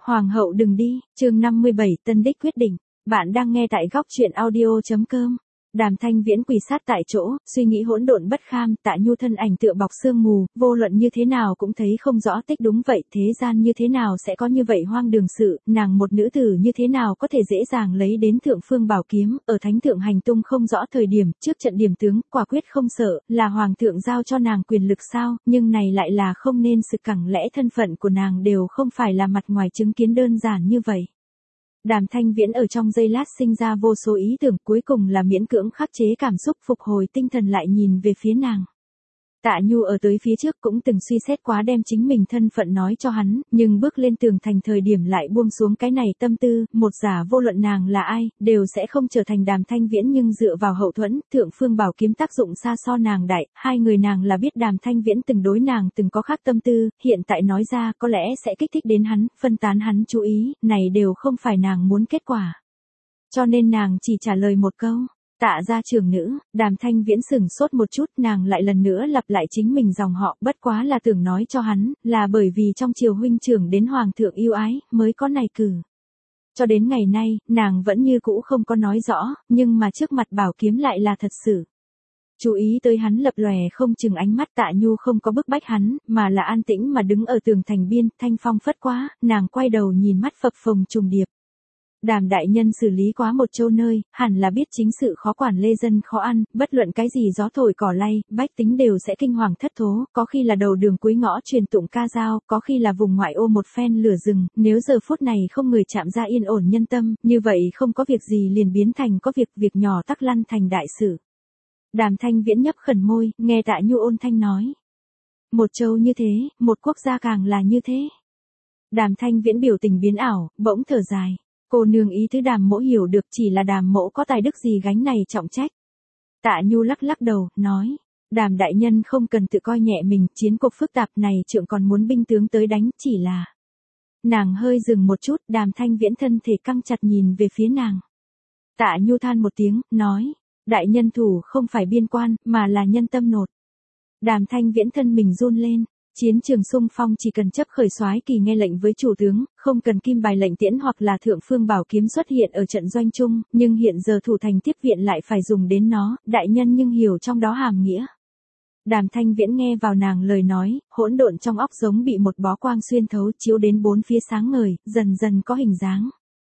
Hoàng hậu đừng đi, chương 57 Tân Đích quyết định. Bạn đang nghe tại góc truyện audio.com. Đàm Thanh Viễn quỳ sát tại chỗ, suy nghĩ hỗn độn bất kham, Tạ Nhu thân ảnh tựa bọc sương mù, vô luận như thế nào cũng thấy không rõ tích đúng vậy, thế gian như thế nào sẽ có như vậy hoang đường sự, nàng một nữ tử như thế nào có thể dễ dàng lấy đến thượng phương bảo kiếm, ở thánh thượng hành tung không rõ thời điểm, trước trận điểm tướng, quả quyết không sợ, là hoàng thượng giao cho nàng quyền lực sao, nhưng này lại là không nên sự cẳng lẽ thân phận của nàng đều không phải là mặt ngoài chứng kiến đơn giản như vậy. Đàm Thanh Viễn ở trong giây lát sinh ra vô số ý tưởng, cuối cùng là miễn cưỡng khắc chế cảm xúc, phục hồi tinh thần lại nhìn về phía nàng. Tạ Nhu ở tới phía trước cũng từng suy xét quá đem chính mình thân phận nói cho hắn, nhưng bước lên tường thành thời điểm lại buông xuống cái này tâm tư, một giả vô luận nàng là ai, đều sẽ không trở thành Đàm Thanh Viễn, nhưng dựa vào hậu thuẫn, thượng phương bảo kiếm tác dụng xa so nàng đại, hai người nàng là biết Đàm Thanh Viễn từng đối nàng từng có khác tâm tư, hiện tại nói ra có lẽ sẽ kích thích đến hắn, phân tán hắn chú ý, này đều không phải nàng muốn kết quả. Cho nên nàng chỉ trả lời một câu. Tạ gia trưởng nữ. Đàm Thanh Viễn sửng sốt một chút, nàng lại lần nữa lặp lại chính mình dòng họ, bất quá là tưởng nói cho hắn, là bởi vì trong triều huynh trưởng đến hoàng thượng yêu ái, mới có này cử. Cho đến ngày nay, nàng vẫn như cũ không có nói rõ, nhưng mà trước mặt bảo kiếm lại là thật sự. Chú ý tới hắn lập lòe không chừng ánh mắt, Tạ Nhu không có bức bách hắn, mà là an tĩnh mà đứng ở tường thành biên, thanh phong phất quá, nàng quay đầu nhìn mắt phập phồng trùng điệp. Đàm đại nhân xử lý quá một châu nơi, hẳn là biết chính sự khó quản lê dân khó ăn, bất luận cái gì gió thổi cỏ lay, bách tính đều sẽ kinh hoàng thất thố, có khi là đầu đường cuối ngõ truyền tụng ca dao, có khi là vùng ngoại ô một phen lửa rừng, nếu giờ phút này không người chạm ra yên ổn nhân tâm, như vậy không có việc gì liền biến thành có việc nhỏ tắc lăn thành đại sự. Đàm Thanh Viễn nhấp khẩn môi, nghe Tạ Nhu ôn thanh nói. Một châu như thế, một quốc gia càng là như thế. Đàm Thanh Viễn biểu tình biến ảo, bỗng thở dài. Cô nương ý tứ Đàm mỗ hiểu được, chỉ là Đàm mỗ có tài đức gì gánh này trọng trách. Tạ Nhu lắc lắc đầu, nói, Đàm đại nhân không cần tự coi nhẹ mình, chiến cuộc phức tạp này trượng còn muốn binh tướng tới đánh, chỉ là. Nàng hơi dừng một chút, Đàm Thanh Viễn thân thể căng chặt nhìn về phía nàng. Tạ Nhu than một tiếng, nói, đại nhân thủ không phải biên quan, mà là nhân tâm nột. Đàm Thanh Viễn thân mình run lên. Chiến trường xung phong chỉ cần chấp khởi soái kỳ nghe lệnh với chủ tướng, không cần kim bài lệnh tiễn hoặc là thượng phương bảo kiếm xuất hiện ở trận doanh chung, nhưng hiện giờ thủ thành tiếp viện lại phải dùng đến nó, đại nhân nhưng hiểu trong đó hàm nghĩa. Đàm Thanh Viễn nghe vào nàng lời nói, hỗn độn trong óc giống bị một bó quang xuyên thấu chiếu đến bốn phía sáng ngời, dần dần có hình dáng.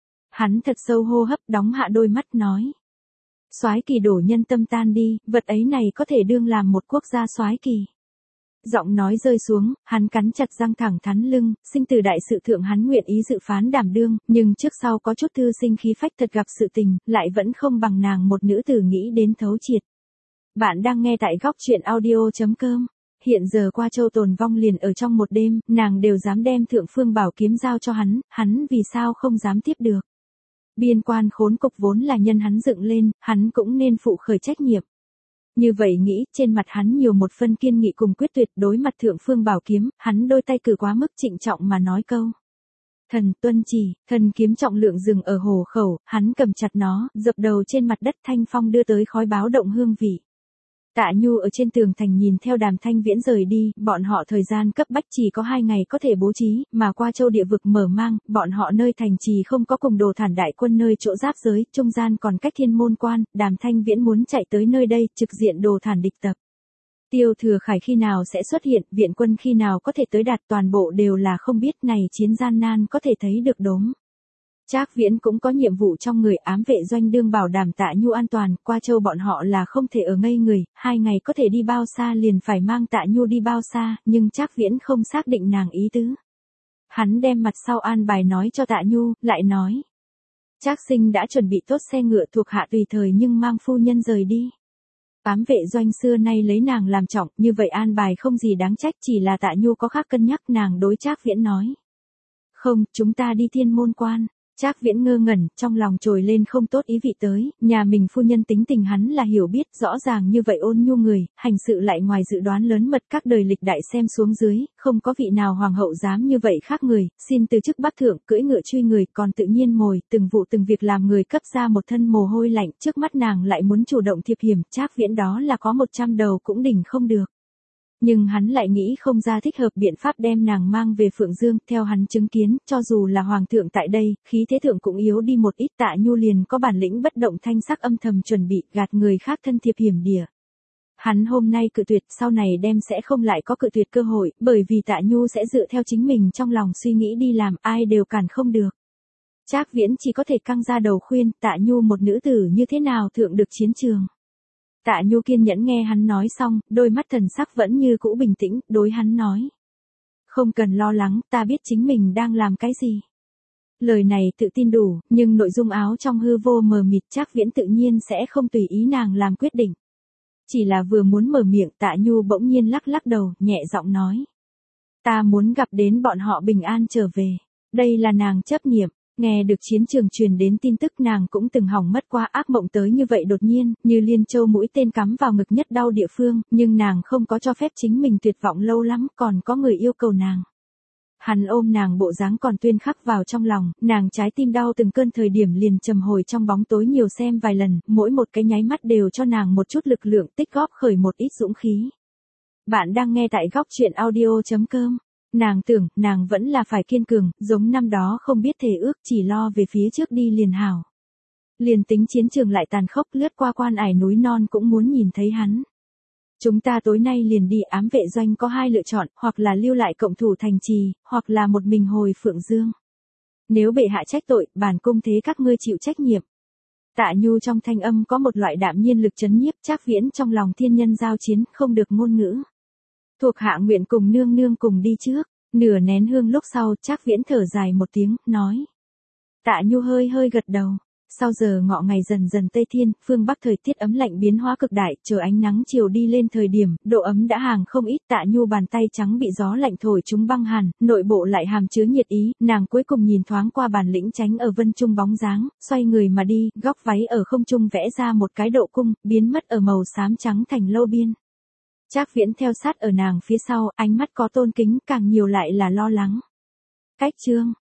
Hắn thật sâu hô hấp, đóng hạ đôi mắt nói. Soái kỳ đổ nhân tâm tan đi, vật ấy này có thể đương làm một quốc gia soái kỳ. Giọng nói rơi xuống, hắn cắn chặt răng thẳng thắn lưng, sinh từ đại sự thượng hắn nguyện ý dự phán đảm đương, nhưng trước sau có chút thư sinh khí phách thật gặp sự tình, lại vẫn không bằng nàng một nữ tử nghĩ đến thấu triệt. Bạn đang nghe tại góc truyện audio.com. Hiện giờ qua châu tồn vong liền ở trong một đêm, nàng đều dám đem thượng phương bảo kiếm giao cho hắn vì sao không dám tiếp được. Biên quan khốn cục vốn là nhân hắn dựng lên, hắn cũng nên phụ khởi trách nhiệm. Như vậy nghĩ, trên mặt hắn nhiều một phân kiên nghị cùng quyết tuyệt, đối mặt thượng phương bảo kiếm, hắn đôi tay cử quá mức trịnh trọng mà nói câu. Thần tuân chỉ, thần kiếm trọng lượng dừng ở hồ khẩu, hắn cầm chặt nó, dập đầu trên mặt đất, thanh phong đưa tới khói báo động hương vị. Tạ Nhu ở trên tường thành nhìn theo Đàm Thanh Viễn rời đi, bọn họ thời gian cấp bách chỉ có 2 ngày có thể bố trí, mà qua châu địa vực mở mang, bọn họ nơi thành trì không có cùng Đồ Thản đại quân nơi chỗ giáp giới, trung gian còn cách Thiên Môn Quan, Đàm Thanh Viễn muốn chạy tới nơi đây, trực diện Đồ Thản địch tập. Tiêu Thừa Khải khi nào sẽ xuất hiện, viện quân khi nào có thể tới đạt, toàn bộ đều là không biết, này chiến gian nan có thể thấy được đốm. Trác Viễn cũng có nhiệm vụ trong người, ám vệ doanh đương bảo đảm Tạ Nhu an toàn, qua châu bọn họ là không thể ở ngây người, 2 ngày có thể đi bao xa liền phải mang Tạ Nhu đi bao xa, nhưng Trác Viễn không xác định nàng ý tứ. Hắn đem mặt sau an bài nói cho Tạ Nhu, lại nói. Trác Sinh đã chuẩn bị tốt xe ngựa thuộc hạ tùy thời nhưng mang phu nhân rời đi. Ám vệ doanh xưa nay lấy nàng làm trọng, như vậy an bài không gì đáng trách, chỉ là Tạ Nhu có khác cân nhắc, nàng đối Trác Viễn nói. Không, chúng ta đi Thiên Môn Quan. Trác Viễn ngơ ngẩn, trong lòng trồi lên không tốt ý vị tới, nhà mình phu nhân tính tình hắn là hiểu biết, rõ ràng như vậy ôn nhu người, hành sự lại ngoài dự đoán lớn mật, các đời lịch đại xem xuống dưới, không có vị nào hoàng hậu dám như vậy khác người, xin từ chức bắc thượng, cưỡi ngựa truy người, còn tự nhiên mồi, từng vụ từng việc làm người cấp ra một thân mồ hôi lạnh, trước mắt nàng lại muốn chủ động thiệp hiểm, Trác Viễn đó là có 100 đầu cũng đỉnh không được. Nhưng hắn lại nghĩ không ra thích hợp biện pháp đem nàng mang về Phượng Dương, theo hắn chứng kiến, cho dù là hoàng thượng tại đây, khí thế thượng cũng yếu đi một ít, Tạ Nhu liền có bản lĩnh bất động thanh sắc âm thầm chuẩn bị, gạt người khác thân thiệp hiểm địa. Hắn hôm nay cự tuyệt, sau này đem sẽ không lại có cự tuyệt cơ hội, bởi vì Tạ Nhu sẽ dựa theo chính mình trong lòng suy nghĩ đi làm, ai đều cản không được. Trác Viễn chỉ có thể căng ra đầu khuyên, Tạ Nhu một nữ tử như thế nào thượng được chiến trường. Tạ Nhu kiên nhẫn nghe hắn nói xong, đôi mắt thần sắc vẫn như cũ bình tĩnh, đối hắn nói. Không cần lo lắng, ta biết chính mình đang làm cái gì. Lời này tự tin đủ, nhưng nội dung áo trong hư vô mờ mịt, Trác Viễn tự nhiên sẽ không tùy ý nàng làm quyết định. Chỉ là vừa muốn mở miệng, Tạ Nhu bỗng nhiên lắc lắc đầu, nhẹ giọng nói. Ta muốn gặp đến bọn họ bình an trở về. Đây là nàng chấp niệm. Nghe được chiến trường truyền đến tin tức, nàng cũng từng hỏng mất qua ác mộng tới như vậy đột nhiên, như liên châu mũi tên cắm vào ngực nhất đau địa phương, nhưng nàng không có cho phép chính mình tuyệt vọng lâu lắm, còn có người yêu cầu nàng. Hắn ôm nàng bộ dáng còn tuyên khắc vào trong lòng, nàng trái tim đau từng cơn thời điểm liền trầm hồi trong bóng tối nhiều xem vài lần, mỗi một cái nháy mắt đều cho nàng một chút lực lượng, tích góp khởi một ít dũng khí. Bạn đang nghe tại góc truyện audio.com. Nàng tưởng, nàng vẫn là phải kiên cường, giống năm đó không biết thề ước, chỉ lo về phía trước đi liền hảo. Liền tính chiến trường lại tàn khốc, lướt qua quan ải núi non cũng muốn nhìn thấy hắn. Chúng ta tối nay liền đi, ám vệ doanh có hai lựa chọn, hoặc là lưu lại cộng thủ thành trì, hoặc là một mình hồi Phượng Dương. Nếu bệ hạ trách tội, bản cung thế các ngươi chịu trách nhiệm. Tạ Nhu trong thanh âm có một loại đạm nhiên lực trấn nhiếp, Trác Viễn trong lòng thiên nhân giao chiến, không được ngôn ngữ. Thuộc hạ nguyện cùng nương nương cùng đi trước. Nửa nén hương lúc sau, Trác Viễn thở dài một tiếng, nói. Tạ Nhu hơi hơi gật đầu. Sau giờ ngọ ngày dần dần tây thiên, phương Bắc thời tiết ấm lạnh biến hóa cực đại, chờ ánh nắng chiều đi lên thời điểm, độ ấm đã hàng không ít. Tạ Nhu bàn tay trắng bị gió lạnh thổi chúng băng hàn, nội bộ lại hàm chứa nhiệt ý, nàng cuối cùng nhìn thoáng qua bản lĩnh tránh ở vân trung bóng dáng, xoay người mà đi, góc váy ở không trung vẽ ra một cái độ cung, biến mất ở màu xám trắng thành lâu biên. Trác Viễn theo sát ở nàng phía sau, ánh mắt có tôn kính, càng nhiều lại là lo lắng. Cách chương